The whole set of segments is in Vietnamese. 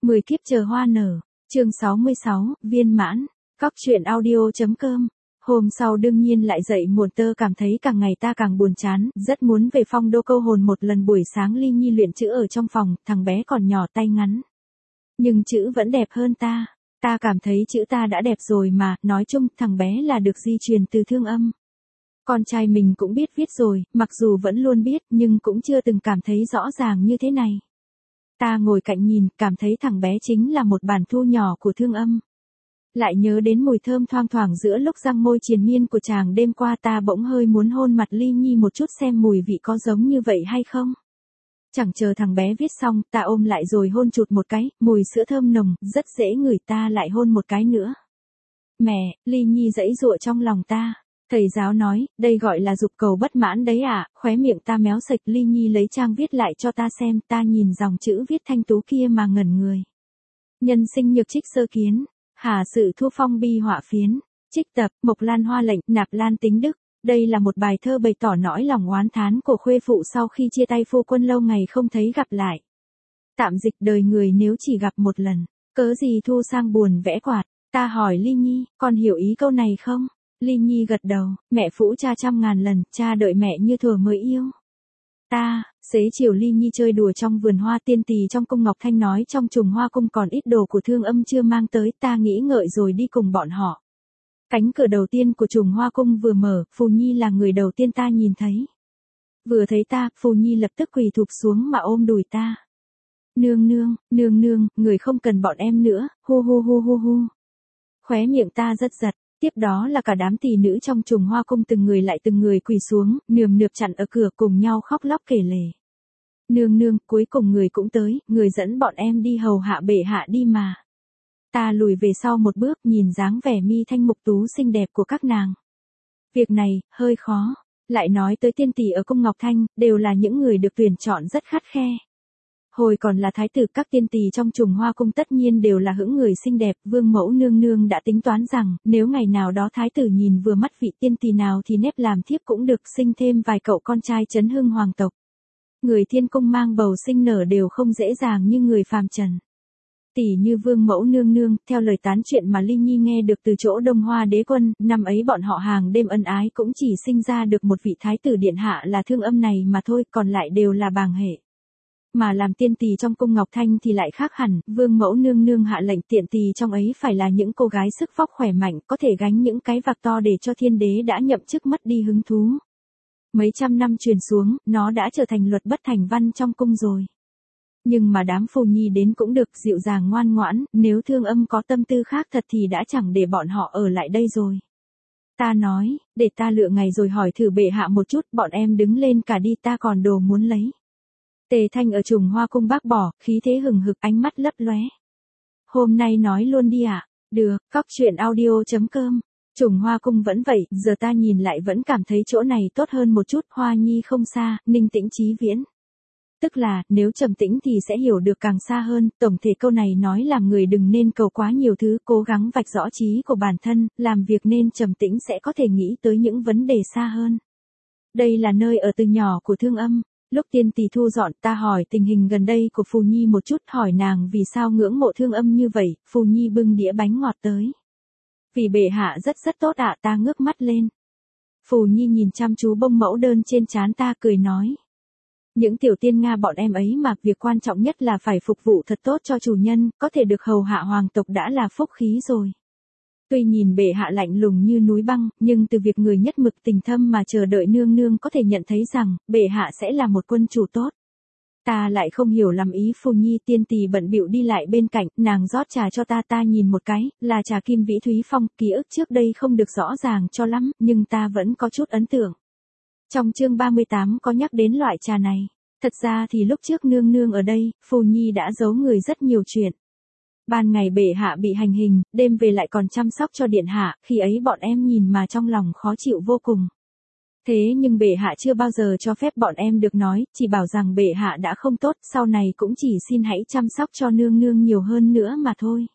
10 kiếp chờ hoa nở, chương 66, viên mãn, Cóc truyện audio.com. Hôm sau đương nhiên lại dậy muộn, tơ cảm thấy càng ngày ta càng buồn chán, rất muốn về Phong Đô câu hồn một lần. Buổi sáng Ly Nhi luyện chữ ở trong phòng, thằng bé còn nhỏ tay ngắn. Nhưng chữ vẫn đẹp hơn ta. Ta cảm thấy chữ ta đã đẹp rồi mà, nói chung thằng bé là được di truyền từ Thương Âm. Con trai mình cũng biết viết rồi, mặc dù vẫn luôn biết nhưng cũng chưa từng cảm thấy rõ ràng như thế này. Ta ngồi cạnh nhìn, cảm thấy thằng bé chính là một bản thu nhỏ của Thương Âm. Lại nhớ đến mùi thơm thoang thoảng giữa lúc răng môi triền miên của chàng đêm qua, ta bỗng hơi muốn hôn mặt Ly Nhi một chút xem mùi vị có giống như vậy hay không. Chẳng chờ thằng bé viết xong, ta ôm lại rồi hôn chụt một cái, mùi sữa thơm nồng, rất dễ ngửi, ta lại hôn một cái nữa. Mẹ, Ly Nhi giãy giụa trong lòng ta. Thầy giáo nói, đây gọi là dục cầu bất mãn đấy à, khóe miệng ta méo sạch. Ly Nhi lấy trang viết lại cho ta xem, ta nhìn dòng chữ viết thanh tú kia mà ngẩn người. Nhân sinh nhược trích sơ kiến, hà sự thu phong bi họa phiến, trích tập, mộc lan hoa lệnh, nạp lan tính đức. Đây là một bài thơ bày tỏ nỗi lòng oán thán của khuê phụ sau khi chia tay phu quân lâu ngày không thấy gặp lại. Tạm dịch, đời người nếu chỉ gặp một lần, cớ gì thu sang buồn vẽ quạt. Ta hỏi Ly Nhi, con hiểu ý câu này không? Ly Nhi gật đầu, mẹ phũ cha trăm ngàn lần, cha đợi mẹ như thuở mới yêu. Xế chiều Ly Nhi chơi đùa trong vườn hoa. Tiên tỳ trong cung Ngọc Thanh nói trong trùng hoa cung còn ít đồ của Thương Âm chưa mang tới, ta nghĩ ngợi rồi đi cùng bọn họ. Cánh cửa đầu tiên của trùng hoa cung vừa mở, Phù Nhi là người đầu tiên ta nhìn thấy. Vừa thấy ta, Phù Nhi lập tức quỳ thụp xuống mà ôm đùi ta. Nương nương, người không cần bọn em nữa, hu hu hu hu hu. Khóe miệng ta rất giật. Tiếp đó là cả đám tỷ nữ trong trùng hoa cung từng người lại từng người quỳ xuống, nườm nượp chặn ở cửa cùng nhau khóc lóc kể lể. Nương, cuối cùng người cũng tới, người dẫn bọn em đi hầu hạ bệ hạ đi mà. Ta lùi về sau một bước, nhìn dáng vẻ mi thanh mục tú xinh đẹp của các nàng. Việc này, hơi khó. Lại nói tới tiên tỷ ở cung Ngọc Thanh, đều là những người được tuyển chọn rất khắt khe. Hồi còn là thái tử, các tiên tỳ trong trùng hoa cung tất nhiên đều là hững người xinh đẹp. Vương mẫu nương nương đã tính toán rằng, nếu ngày nào đó thái tử nhìn vừa mắt vị tiên tỳ nào thì nép làm thiếp cũng được, sinh thêm vài cậu con trai chấn hưng hoàng tộc. Người thiên cung mang bầu sinh nở đều không dễ dàng như người phàm trần. Tỷ như vương mẫu nương nương, theo lời tán chuyện mà Ly Nhi nghe được từ chỗ Đông Hoa đế quân, năm ấy bọn họ hàng đêm ân ái cũng chỉ sinh ra được một vị thái tử điện hạ là Thương Âm này mà thôi, còn lại đều là bàng hệ. Mà làm tiên tỳ trong cung Ngọc Thanh thì lại khác hẳn, vương mẫu nương nương hạ lệnh tiện tỳ trong ấy phải là những cô gái sức vóc khỏe mạnh, có thể gánh những cái vạc to để cho thiên đế đã nhậm chức mất đi hứng thú. Mấy trăm năm truyền xuống, nó đã trở thành luật bất thành văn trong cung rồi. Nhưng mà đám Phù Nhi đến cũng được, dịu dàng ngoan ngoãn, nếu Thương Âm có tâm tư khác thật thì đã chẳng để bọn họ ở lại đây rồi. Ta nói, để ta lựa ngày rồi hỏi thử bệ hạ một chút, bọn em đứng lên cả đi, ta còn đồ muốn lấy. Tề Thanh ở trùng hoa cung bác bỏ, khí thế hừng hực, ánh mắt lấp lóe. Hôm nay nói luôn đi ạ. Được, Cóc truyện audio.com. Trùng hoa cung vẫn vậy, giờ ta nhìn lại vẫn cảm thấy chỗ này tốt hơn một chút. Hoa nhi không xa, ninh tĩnh chí viễn. Tức là, nếu trầm tĩnh thì sẽ hiểu được càng xa hơn. Tổng thể câu này nói làm người đừng nên cầu quá nhiều thứ, cố gắng vạch rõ trí của bản thân, làm việc nên trầm tĩnh sẽ có thể nghĩ tới những vấn đề xa hơn. Đây là nơi ở từ nhỏ của Thương Âm. Lúc tiên tỳ thu dọn, ta hỏi tình hình gần đây của Phù Nhi một chút, hỏi nàng vì sao ngưỡng mộ Thương Âm như vậy. Phù Nhi bưng đĩa bánh ngọt tới. Vì bệ hạ rất tốt ạ. Ta ngước mắt lên. Phù Nhi nhìn chăm chú bông mẫu đơn trên trán ta, cười nói. Những tiểu tiên Nga bọn em ấy mà, việc quan trọng nhất là phải phục vụ thật tốt cho chủ nhân, có thể được hầu hạ hoàng tộc đã là phúc khí rồi. Tuy nhìn bệ hạ lạnh lùng như núi băng, nhưng từ việc người nhất mực tình thâm mà chờ đợi nương nương có thể nhận thấy rằng, bệ hạ sẽ là một quân chủ tốt. Ta lại không hiểu lắm ý Phù Nhi. Tiên tỳ bận bịu đi lại bên cạnh, nàng rót trà cho ta, ta nhìn một cái, là trà Kim Vĩ Thúy Phong, ký ức trước đây không được rõ ràng cho lắm, nhưng ta vẫn có chút ấn tượng. Trong chương 38 có nhắc đến loại trà này. Thật ra thì lúc trước nương nương ở đây, Phù Nhi đã giấu người rất nhiều chuyện. Ban ngày bệ hạ bị hành hình, đêm về lại còn chăm sóc cho điện hạ, khi ấy bọn em nhìn mà trong lòng khó chịu vô cùng. Thế nhưng bệ hạ chưa bao giờ cho phép bọn em được nói, chỉ bảo rằng bệ hạ đã không tốt, sau này cũng chỉ xin hãy chăm sóc cho nương nương nhiều hơn nữa mà thôi.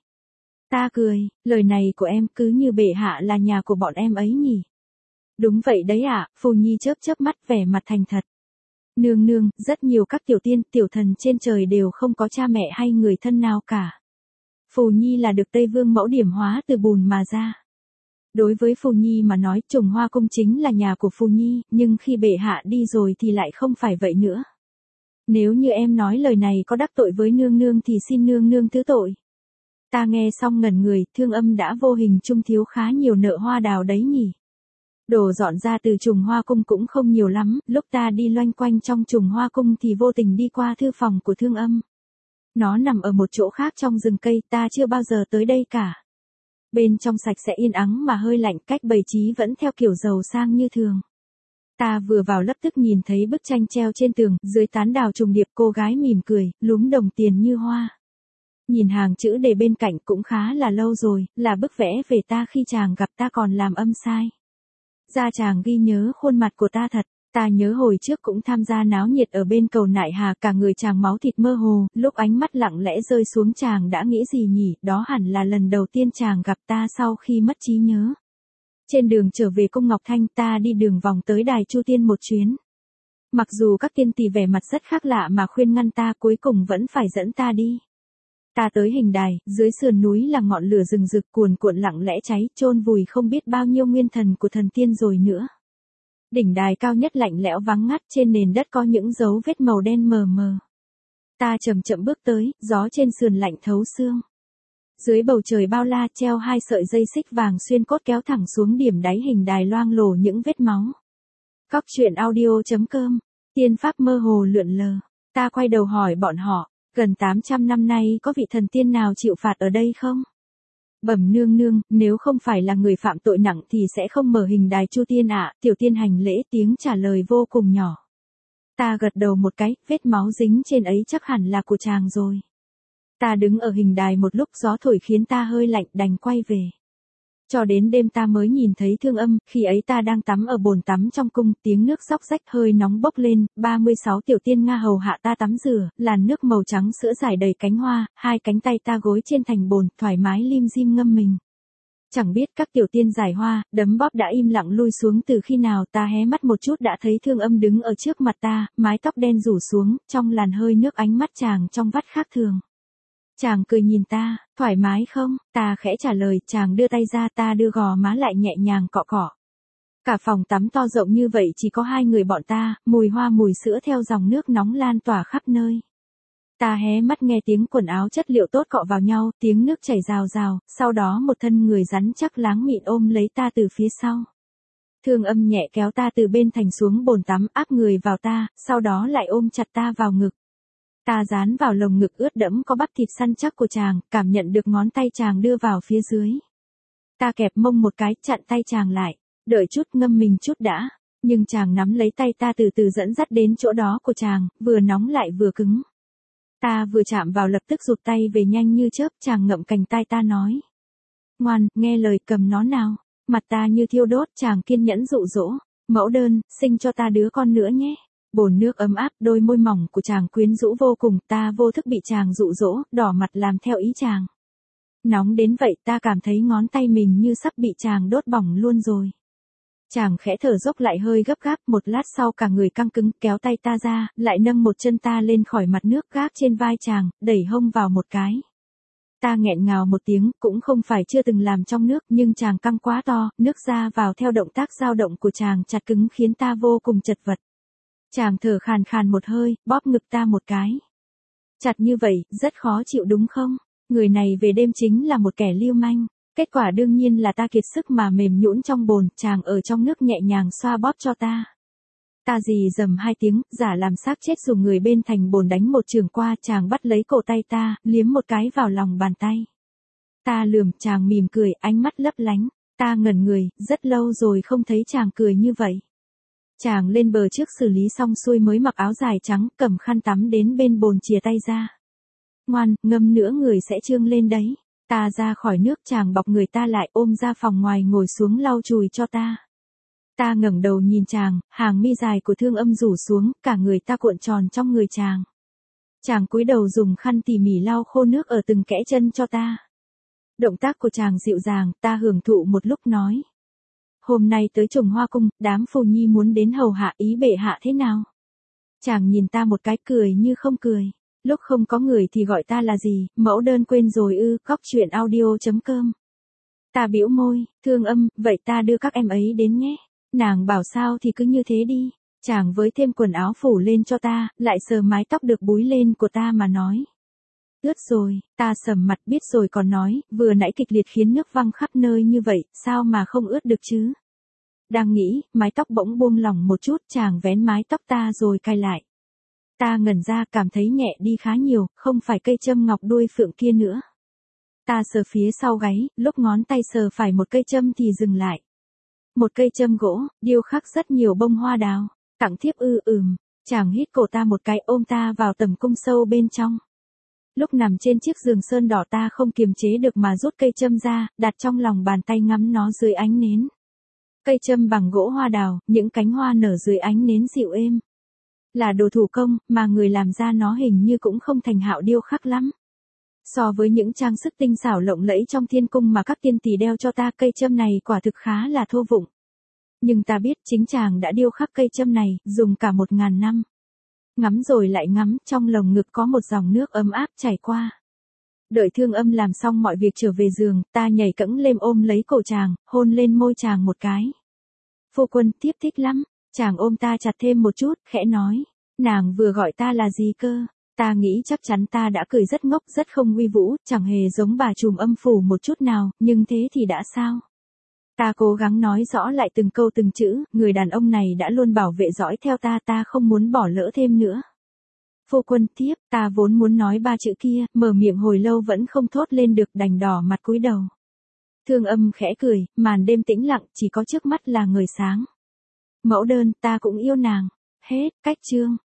Ta cười, lời này của em cứ như bệ hạ là nhà của bọn em ấy nhỉ. Đúng vậy đấy ạ. Phù Nhi chớp mắt vẻ mặt thành thật. Nương, rất nhiều các tiểu tiên, tiểu thần trên trời đều không có cha mẹ hay người thân nào cả. Phù Nhi là được Tây Vương mẫu điểm hóa từ bùn mà ra. Đối với Phù Nhi mà nói, Trùng Hoa Cung chính là nhà của Phù Nhi, nhưng khi bệ hạ đi rồi thì lại không phải vậy nữa. Nếu như em nói lời này có đắc tội với nương nương thì xin nương nương thứ tội. Ta nghe xong ngẩn người, Thương Âm đã vô hình trung thiếu khá nhiều nợ hoa đào đấy nhỉ. Đồ dọn ra từ Trùng Hoa Cung cũng không nhiều lắm, lúc ta đi loanh quanh trong Trùng Hoa Cung thì vô tình đi qua thư phòng của Thương Âm. Nó nằm ở một chỗ khác trong rừng cây, ta chưa bao giờ tới đây cả. Bên trong sạch sẽ yên ắng mà hơi lạnh, cách bày trí vẫn theo kiểu giàu sang như thường. Ta vừa vào lập tức nhìn thấy bức tranh treo trên tường, dưới tán đào trùng điệp cô gái mỉm cười, lúm đồng tiền như hoa. Nhìn hàng chữ đề bên cạnh cũng khá là lâu rồi, là bức vẽ về ta khi chàng gặp ta còn làm âm sai. Ra chàng ghi nhớ khuôn mặt của ta thật, ta nhớ hồi trước cũng tham gia náo nhiệt ở bên cầu Nại Hà, cả người chàng máu thịt mơ hồ, lúc ánh mắt lặng lẽ rơi xuống chàng đã nghĩ gì nhỉ, đó hẳn là lần đầu tiên chàng gặp ta sau khi mất trí nhớ. Trên đường trở về cung Ngọc Thanh ta đi đường vòng tới đài Chu Tiên một chuyến. Mặc dù các tiên tỷ vẻ mặt rất khác lạ mà khuyên ngăn ta cuối cùng vẫn phải dẫn ta đi. Ta tới hình đài, dưới sườn núi là ngọn lửa rừng rực cuồn cuộn lặng lẽ cháy, chôn vùi không biết bao nhiêu nguyên thần của thần tiên rồi nữa. Đỉnh đài cao nhất lạnh lẽo vắng ngắt, trên nền đất có những dấu vết màu đen mờ mờ. Ta chậm chậm bước tới, gió trên sườn lạnh thấu xương. Dưới bầu trời bao la treo hai sợi dây xích vàng xuyên cốt kéo thẳng xuống điểm đáy hình đài loang lổ những vết máu. Cóc truyện audio.com, tiên pháp mơ hồ lượn lờ. Ta quay đầu hỏi bọn họ, gần 800 năm nay có vị thần tiên nào chịu phạt ở đây không? Bẩm nương nương, nếu không phải là người phạm tội nặng thì sẽ không mở hình đài Chu Tiên ạ. Tiểu tiên hành lễ, tiếng trả lời vô cùng nhỏ. Ta gật đầu một cái, vết máu dính trên ấy chắc hẳn là của chàng rồi. Ta đứng ở hình đài một lúc, gió thổi khiến ta hơi lạnh, đành quay về. Cho đến đêm ta mới nhìn thấy Thương Âm, khi ấy ta đang tắm ở bồn tắm trong cung, tiếng nước róc rách hơi nóng bốc lên, 36 tiểu tiên Nga hầu hạ ta tắm rửa, làn nước màu trắng sữa rải đầy cánh hoa, hai cánh tay ta gối trên thành bồn, thoải mái lim dim ngâm mình. Chẳng biết các tiểu tiên giải hoa, đấm bóp đã im lặng lui xuống từ khi nào, ta hé mắt một chút đã thấy Thương Âm đứng ở trước mặt ta, mái tóc đen rủ xuống, trong làn hơi nước ánh mắt chàng trong vắt khác thường. Chàng cười nhìn ta, thoải mái không? Ta khẽ trả lời, chàng đưa tay ra, ta đưa gò má lại nhẹ nhàng cọ cọ. Cả phòng tắm to rộng như vậy chỉ có hai người bọn ta, mùi hoa mùi sữa theo dòng nước nóng lan tỏa khắp nơi. Ta hé mắt nghe tiếng quần áo chất liệu tốt cọ vào nhau, tiếng nước chảy rào rào, sau đó một thân người rắn chắc láng mịn ôm lấy ta từ phía sau. Thương Âm nhẹ kéo ta từ bên thành xuống bồn tắm, áp người vào ta, sau đó lại ôm chặt ta vào ngực. Ta dán vào lồng ngực ướt đẫm có bắp thịt săn chắc của chàng, cảm nhận được ngón tay chàng đưa vào phía dưới. Ta kẹp mông một cái, chặn tay chàng lại, đợi chút, ngâm mình chút đã. Nhưng chàng nắm lấy tay ta từ từ dẫn dắt đến chỗ đó của chàng, vừa nóng lại vừa cứng. Ta vừa chạm vào lập tức rụt tay về nhanh như chớp, chàng ngậm cành tai ta nói. Ngoan, nghe lời, cầm nó nào. Mặt ta như thiêu đốt, chàng kiên nhẫn dụ dỗ. Mẫu đơn, sinh cho ta đứa con nữa nhé. Bồn nước ấm áp, đôi môi mỏng của chàng quyến rũ vô cùng, ta vô thức bị chàng dụ dỗ, đỏ mặt làm theo ý chàng. Nóng đến vậy, ta cảm thấy ngón tay mình như sắp bị chàng đốt bỏng luôn rồi. Chàng khẽ thở dốc lại hơi gấp gáp, một lát sau cả người căng cứng, kéo tay ta ra, lại nâng một chân ta lên khỏi mặt nước gác trên vai chàng, đẩy hông vào một cái. Ta nghẹn ngào một tiếng, cũng không phải chưa từng làm trong nước, nhưng chàng căng quá to, nước ra vào theo động tác dao động của chàng chặt cứng khiến ta vô cùng chật vật. Chàng thở khàn khàn một hơi, bóp ngực ta một cái. Chặt như vậy, rất khó chịu đúng không? Người này về đêm chính là một kẻ lưu manh. Kết quả đương nhiên là ta kiệt sức mà mềm nhũn trong bồn, chàng ở trong nước nhẹ nhàng xoa bóp cho ta. Ta rì rầm hai tiếng, giả làm xác chết dùng người bên thành bồn đánh một chưởng qua, chàng bắt lấy cổ tay ta, liếm một cái vào lòng bàn tay. Ta lườm, chàng mỉm cười, ánh mắt lấp lánh. Ta ngẩn người, rất lâu rồi không thấy chàng cười như vậy. Chàng lên bờ trước xử lý xong xuôi mới mặc áo dài trắng, cầm khăn tắm đến bên bồn chìa tay ra. Ngoan, ngâm nữa người sẽ trương lên đấy. Ta ra khỏi nước, chàng bọc người ta lại, ôm ra phòng ngoài ngồi xuống lau chùi cho ta. Ta ngẩng đầu nhìn chàng, hàng mi dài của Thương Âm rủ xuống, cả người ta cuộn tròn trong người chàng. Chàng cúi đầu dùng khăn tỉ mỉ lau khô nước ở từng kẽ chân cho ta. Động tác của chàng dịu dàng, ta hưởng thụ một lúc nói. Hôm nay tới Trùng Hoa Cung, đám phu nhi muốn đến hầu hạ, ý bệ hạ thế nào? Chàng nhìn ta một cái, cười như không cười. Lúc không có người thì gọi ta là gì, mẫu đơn quên rồi ư, cóc truyện audio.com. Ta bĩu môi, Thương Âm, vậy ta đưa các em ấy đến nhé. Nàng bảo sao thì cứ như thế đi. Chàng với thêm quần áo phủ lên cho ta, lại sờ mái tóc được búi lên của ta mà nói. Ướt rồi, ta sầm mặt biết rồi còn nói, vừa nãy kịch liệt khiến nước văng khắp nơi như vậy, sao mà không ướt được chứ? Đang nghĩ, mái tóc bỗng buông lỏng một chút, chàng vén mái tóc ta rồi cài lại. Ta ngẩn ra cảm thấy nhẹ đi khá nhiều, không phải cây châm ngọc đuôi phượng kia nữa. Ta sờ phía sau gáy, lúc ngón tay sờ phải một cây châm thì dừng lại. Một cây châm gỗ, điêu khắc rất nhiều bông hoa đào. Tặng thiếp ư. Chàng hít cổ ta một cái ôm ta vào tầm cung sâu bên trong. Lúc nằm trên chiếc giường sơn đỏ ta không kiềm chế được mà rút cây châm ra, đặt trong lòng bàn tay ngắm nó dưới ánh nến. Cây châm bằng gỗ hoa đào, những cánh hoa nở dưới ánh nến dịu êm. Là đồ thủ công, mà người làm ra nó hình như cũng không thành hảo điêu khắc lắm. So với những trang sức tinh xảo lộng lẫy trong thiên cung mà các tiên tỷ đeo cho ta, cây châm này quả thực khá là thô vụng. Nhưng ta biết chính chàng đã điêu khắc cây châm này, dùng cả 1000 năm. Ngắm rồi lại ngắm, trong lồng ngực có một dòng nước ấm áp chảy qua. Đợi Thương Âm làm xong mọi việc trở về giường, ta nhảy cẫng lên ôm lấy cổ chàng, hôn lên môi chàng một cái. Phu quân, thiếp thích lắm. Chàng ôm ta chặt thêm một chút, khẽ nói. Nàng vừa gọi ta là gì cơ? Ta nghĩ chắc chắn ta đã cười rất ngốc, rất không uy vũ, chẳng hề giống bà trùm âm phủ một chút nào, nhưng thế thì đã sao? Ta cố gắng nói rõ lại từng câu từng chữ, người đàn ông này đã luôn bảo vệ dõi theo ta, ta không muốn bỏ lỡ thêm nữa. Phu quân, tiếp, ta vốn muốn nói 3 chữ kia, mở miệng hồi lâu vẫn không thốt lên được, đành đỏ mặt cúi đầu. Thương Âm khẽ cười, màn đêm tĩnh lặng, chỉ có trước mắt là ngời sáng. Mẫu đơn, ta cũng yêu nàng. Hết, cách chương.